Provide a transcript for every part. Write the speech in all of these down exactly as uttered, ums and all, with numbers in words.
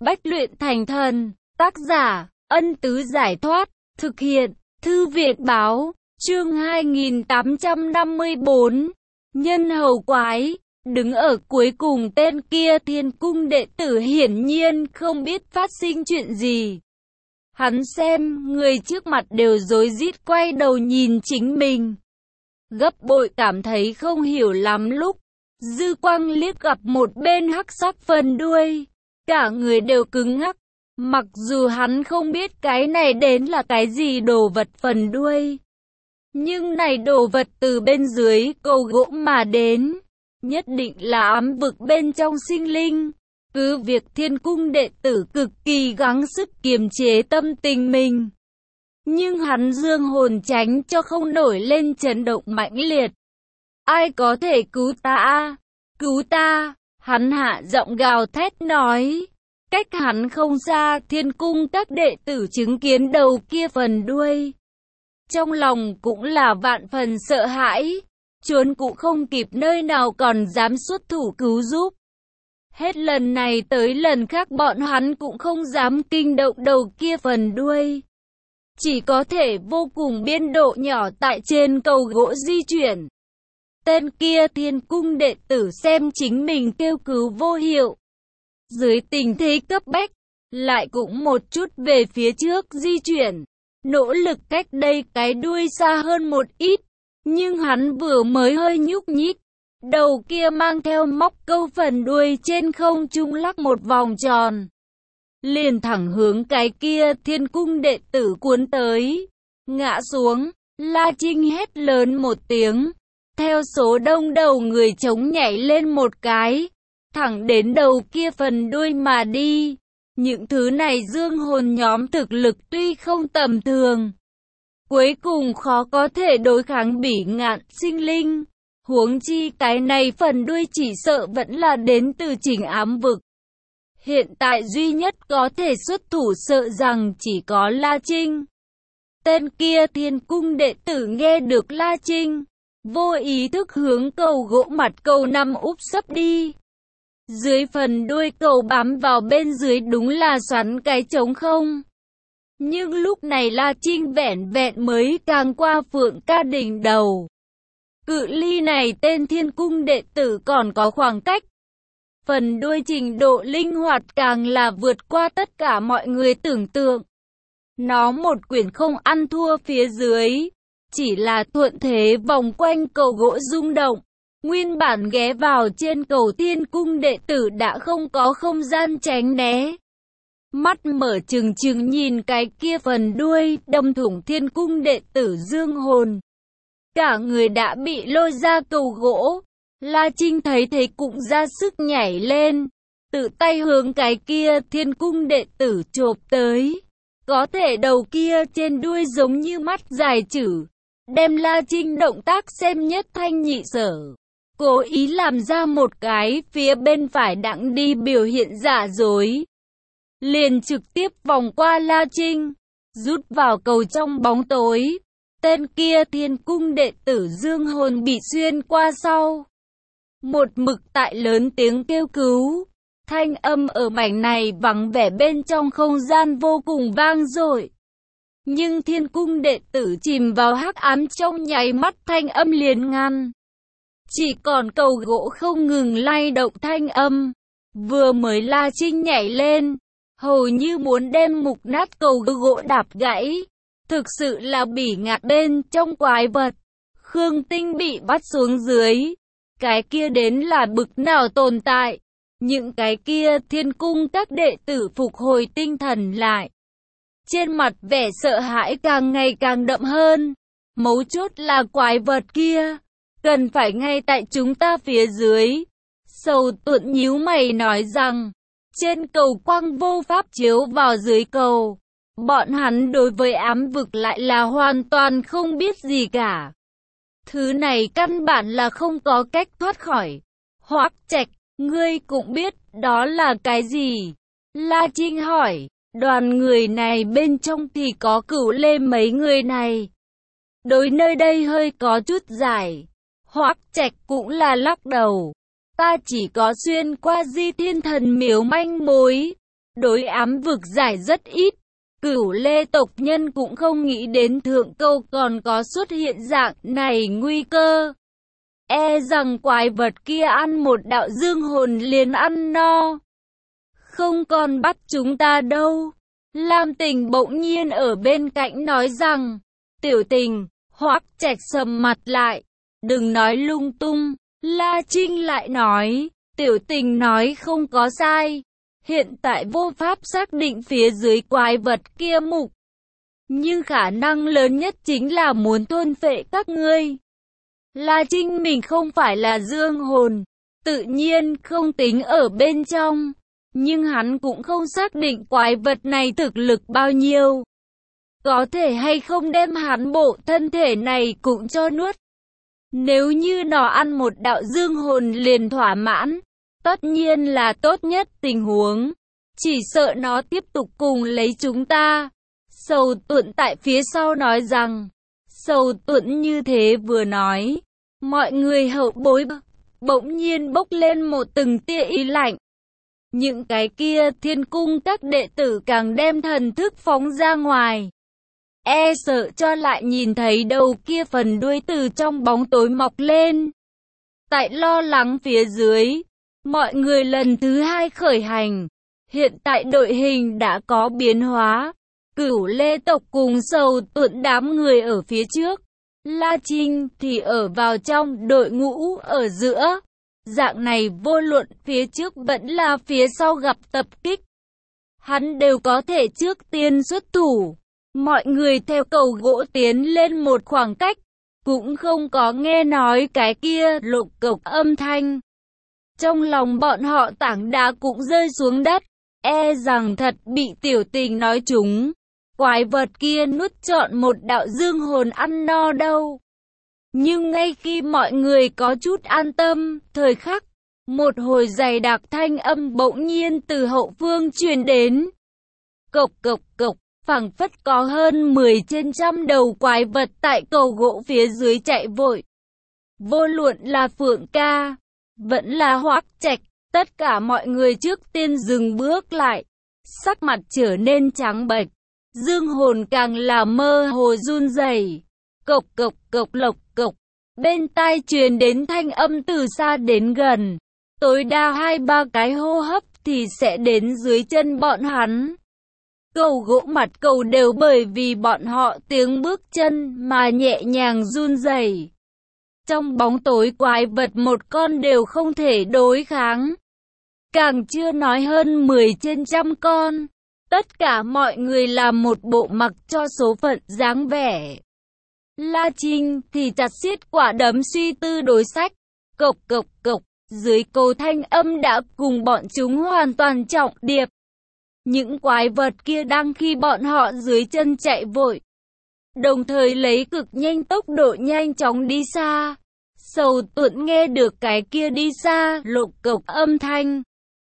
Bách luyện thành thần. Tác giả, Ân Tứ Giải Thoát. Thực hiện, Thư Việt Báo. Chương hai nghìn tám trăm năm mươi bốn. Nhân hầu quái. Đứng ở cuối cùng tên kia thiên cung đệ tử hiển nhiên không biết phát sinh chuyện gì. Hắn xem, người trước mặt đều rối rít quay đầu nhìn chính mình. Gấp bội cảm thấy không hiểu lắm lúc. Dư quang liếc gặp một bên hắc sắc phần đuôi. Cả người đều cứng ngắc. Mặc dù hắn không biết cái này đến là cái gì đồ vật phần đuôi. Nhưng này đồ vật từ bên dưới cầu gỗ mà đến. Nhất định là ám vực bên trong sinh linh. Cứ việc thiên cung đệ tử cực kỳ gắng sức kiềm chế tâm tình mình. Nhưng hắn dương hồn tránh cho không nổi lên chấn động mãnh liệt. Ai có thể cứu ta? Cứu ta! Hắn hạ giọng gào thét nói. Cách hắn không xa, thiên cung các đệ tử chứng kiến đầu kia phần đuôi. Trong lòng cũng là vạn phần sợ hãi. Trốn cũng không kịp, nơi nào còn dám xuất thủ cứu giúp. Hết lần này tới lần khác bọn hắn cũng không dám kinh động đầu kia phần đuôi. Chỉ có thể vô cùng biên độ nhỏ tại trên cầu gỗ di chuyển. Tên kia thiên cung đệ tử xem chính mình kêu cứu vô hiệu. Dưới tình thế cấp bách, lại cũng một chút về phía trước di chuyển. Nỗ lực cách đây cái đuôi xa hơn một ít. Nhưng hắn vừa mới hơi nhúc nhích. Đầu kia mang theo móc câu phần đuôi trên không trung lắc một vòng tròn. Liền thẳng hướng cái kia thiên cung đệ tử cuốn tới. Ngã xuống, La Trinh hét lớn một tiếng. Theo số đông đầu người chống nhảy lên một cái. Thẳng đến đầu kia phần đuôi mà đi. Những thứ này dương hồn nhóm thực lực tuy không tầm thường. Cuối cùng khó có thể đối kháng bỉ ngạn sinh linh. Huống chi cái này phần đuôi chỉ sợ vẫn là đến từ Trình ám vực. Hiện tại duy nhất có thể xuất thủ sợ rằng chỉ có La Trinh. Tên kia thiên cung đệ tử nghe được La Trinh. Vô ý thức hướng cầu gỗ mặt cầu nằm úp sấp đi. Dưới phần đuôi cầu bám vào bên dưới đúng là xoắn cái trống không. Nhưng lúc này La Trinh vẹn vẹn mới càng qua Phượng Ca đỉnh đầu. Cự ly này tên thiên cung đệ tử còn có khoảng cách. Phần đuôi trình độ linh hoạt càng là vượt qua tất cả mọi người tưởng tượng. Nó một quyển không ăn thua phía dưới. Chỉ là thuận thế vòng quanh cầu gỗ rung động. Nguyên bản ghé vào trên cầu thiên cung đệ tử đã không có không gian tránh né. Mắt mở trừng trừng nhìn cái kia phần đuôi đâm thủng thiên cung đệ tử dương hồn. Cả người đã bị lôi ra cầu gỗ. La Trinh thấy thế cũng ra sức nhảy lên. Tự tay hướng cái kia thiên cung đệ tử chộp tới. Có thể đầu kia trên đuôi giống như mắt dài chữ. Đem La Trinh động tác xem nhất thanh nhị sở. Cố ý làm ra một cái phía bên phải đặng đi biểu hiện giả dối. Liền trực tiếp vòng qua La Trinh. Rút vào cầu trong bóng tối. Tên kia thiên cung đệ tử dương hồn bị xuyên qua sau. Một mực tại lớn tiếng kêu cứu. Thanh âm ở mảnh này vắng vẻ bên trong không gian vô cùng vang dội. Nhưng thiên cung đệ tử chìm vào hắc ám trong nháy mắt thanh âm liền ngăn. Chỉ còn cầu gỗ không ngừng lay động thanh âm. Vừa mới La Trinh nhảy lên. Hầu như muốn đem mục nát cầu gỗ đạp gãy. Thực sự là bỉ ngạn bên trong quái vật. Khương Tinh bị bắt xuống dưới. Cái kia đến là bực nào tồn tại. Những cái kia thiên cung các đệ tử phục hồi tinh thần lại. Trên mặt vẻ sợ hãi càng ngày càng đậm hơn. Mấu chốt là quái vật kia. Cần phải ngay tại chúng ta phía dưới. Sầu Tuận nhíu mày nói rằng. Trên cầu quang vô pháp chiếu vào dưới cầu. Bọn hắn đối với ám vực lại là hoàn toàn không biết gì cả. Thứ này căn bản là không có cách thoát khỏi. Hoắc Trạch, ngươi cũng biết đó là cái gì? La Trinh hỏi. Đoàn người này bên trong thì có Cửu Lê mấy người này. Đối nơi đây hơi có chút dài. Hoắc Trạch cũng là lắc đầu. Ta chỉ có xuyên qua Di Thiên Thần miếu manh mối. đối ám vực giải rất ít. Cửu Lê tộc nhân cũng không nghĩ đến thượng câu còn có xuất hiện dạng này nguy cơ. E rằng quái vật kia ăn một đạo dương hồn liền ăn no. Không còn bắt chúng ta đâu. Lam Tình bỗng nhiên ở bên cạnh nói rằng, Tiểu Tình, Hoắc Trạch sầm mặt lại, đừng nói lung tung. La Trinh lại nói, Tiểu Tình nói không có sai. Hiện tại vô pháp xác định phía dưới quái vật kia mục. Nhưng khả năng lớn nhất chính là muốn thôn phệ các ngươi. La Trinh mình không phải là dương hồn, tự nhiên không tính ở bên trong. Nhưng hắn cũng không xác định quái vật này thực lực bao nhiêu. Có thể hay không đem hắn bộ thân thể này cũng cho nuốt. Nếu như nó ăn một đạo dương hồn liền thỏa mãn, tất nhiên là tốt nhất tình huống. Chỉ sợ nó tiếp tục cùng lấy chúng ta. Sầu Tuẫn tại phía sau nói rằng, Sầu Tuẫn như thế vừa nói, mọi người hậu bối bỗng nhiên bốc lên một từng tia ý lạnh. Những cái kia thiên cung các đệ tử càng đem thần thức phóng ra ngoài. E sợ cho lại nhìn thấy đầu kia phần đuôi từ trong bóng tối mọc lên. Tại lo lắng phía dưới, mọi người lần thứ hai khởi hành. Hiện tại đội hình đã có biến hóa. Cửu Lê tộc cùng Sầu Tuẫn đám người ở phía trước. La Trinh thì ở vào trong đội ngũ ở giữa. Dạng này vô luận phía trước vẫn là phía sau gặp tập kích. Hắn đều có thể trước tiên xuất thủ. Mọi người theo cầu gỗ tiến lên một khoảng cách. Cũng không có nghe nói cái kia lục cộc âm thanh. Trong lòng bọn họ tảng đá cũng rơi xuống đất. E rằng thật bị Tiểu Tình nói trúng. Quái vật kia nuốt trọn một đạo dương hồn ăn no đâu. Nhưng ngay khi mọi người có chút an tâm, thời khắc, một hồi dày đặc thanh âm bỗng nhiên từ hậu phương truyền đến. Cộc cộc cộc, phảng phất có hơn mười trên trăm đầu quái vật tại cầu gỗ phía dưới chạy vội. Vô luận là Phượng Ca, vẫn là Hoắc Trạch, tất cả mọi người trước tiên dừng bước lại, sắc mặt trở nên trắng bệch, dương hồn càng là mơ hồ run rẩy. Cộc cộc cộc lộc cộc, bên tai truyền đến thanh âm từ xa đến gần, tối đa hai ba cái hô hấp thì sẽ đến dưới chân bọn hắn. Cầu gỗ mặt cầu đều bởi vì bọn họ tiếng bước chân mà nhẹ nhàng run rẩy. Trong bóng tối quái vật một con đều không thể đối kháng. Càng chưa nói hơn mười trên trăm con. Tất cả mọi người làm một bộ mặc cho số phận dáng vẻ. La Trinh thì chặt siết quả đấm suy tư đối sách. Cộc cộc cộc, dưới cầu thanh âm đã cùng bọn chúng hoàn toàn trọng điệp. Những quái vật kia đang khi bọn họ dưới chân chạy vội. Đồng thời lấy cực nhanh tốc độ nhanh chóng đi xa. Sầu Tuẫn nghe được cái kia đi xa lục cộc âm thanh.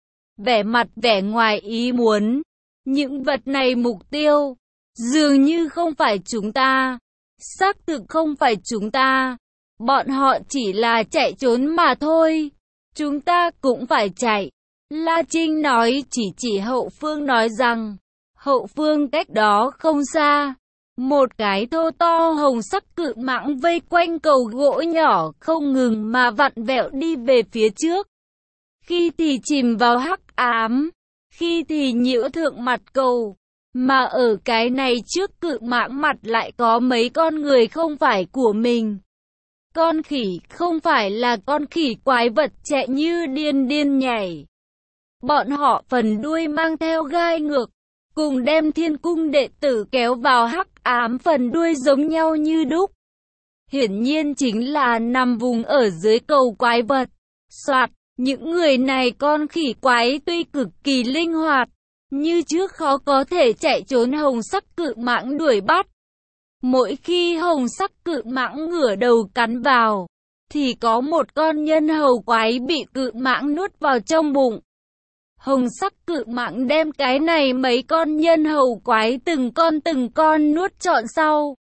Vẻ mặt vẻ ngoài ý muốn. Những vật này mục tiêu, dường như không phải chúng ta. Xác thực không phải chúng ta. Bọn họ chỉ là chạy trốn mà thôi. Chúng ta cũng phải chạy. La Trinh nói chỉ chỉ hậu phương nói rằng, hậu phương cách đó không xa. Một cái thô to hồng sắc cự mãng vây quanh cầu gỗ nhỏ không ngừng mà vặn vẹo đi về phía trước. Khi thì chìm vào hắc ám, khi thì nhiễu thượng mặt cầu. Mà ở cái này trước cự mãng mặt lại có mấy con người không phải của mình. Con khỉ không phải là con khỉ quái vật chạy như điên điên nhảy. Bọn họ phần đuôi mang theo gai ngược, cùng đem thiên cung đệ tử kéo vào hắc ám phần đuôi giống nhau như đúc. Hiển nhiên chính là nằm vùng ở dưới cầu quái vật. Soạt, những người này con khỉ quái tuy cực kỳ linh hoạt, như trước khó có thể chạy trốn hồng sắc cự mãng đuổi bắt. Mỗi khi hồng sắc cự mãng ngửa đầu cắn vào, thì có một con nhân hầu quái bị cự mãng nuốt vào trong bụng. Hồng sắc cự mãng đem cái này mấy con nhân hầu quái từng con từng con nuốt trọn sau.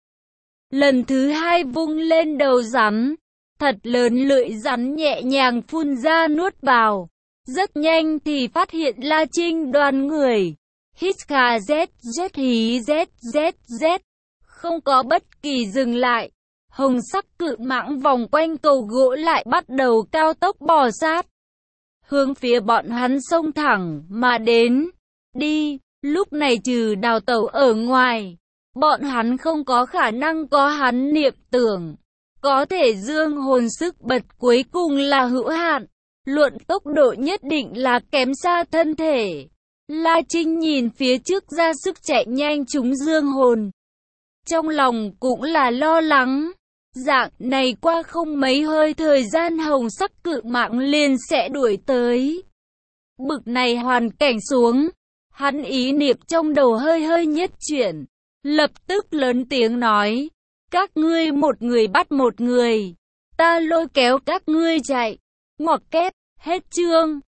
Lần thứ hai vung lên đầu rắn, thật lớn lưỡi rắn nhẹ nhàng phun ra nuốt vào. Rất nhanh thì phát hiện La Trinh đoàn người. hít kha z z hí z z z. Không có bất kỳ dừng lại. Hồng sắc cự mãng vòng quanh cầu gỗ lại bắt đầu cao tốc bò sát. Hướng phía bọn hắn xông thẳng mà đến. Đi, lúc này trừ đào tẩu ở ngoài. Bọn hắn không có khả năng có hắn niệm tưởng. Có thể dương hồn sức bật cuối cùng là hữu hạn. Luận tốc độ nhất định là kém xa thân thể. La Trinh nhìn phía trước ra sức chạy nhanh chúng dương hồn. Trong lòng cũng là lo lắng. Dạng này qua không mấy hơi thời gian hồng sắc cự mãng liền sẽ đuổi tới. Bực này hoàn cảnh xuống. Hắn ý niệm trong đầu hơi hơi nhất chuyển. Lập tức lớn tiếng nói. Các ngươi một người bắt một người. Ta lôi kéo các ngươi chạy. Ngoặc kép, hết chương.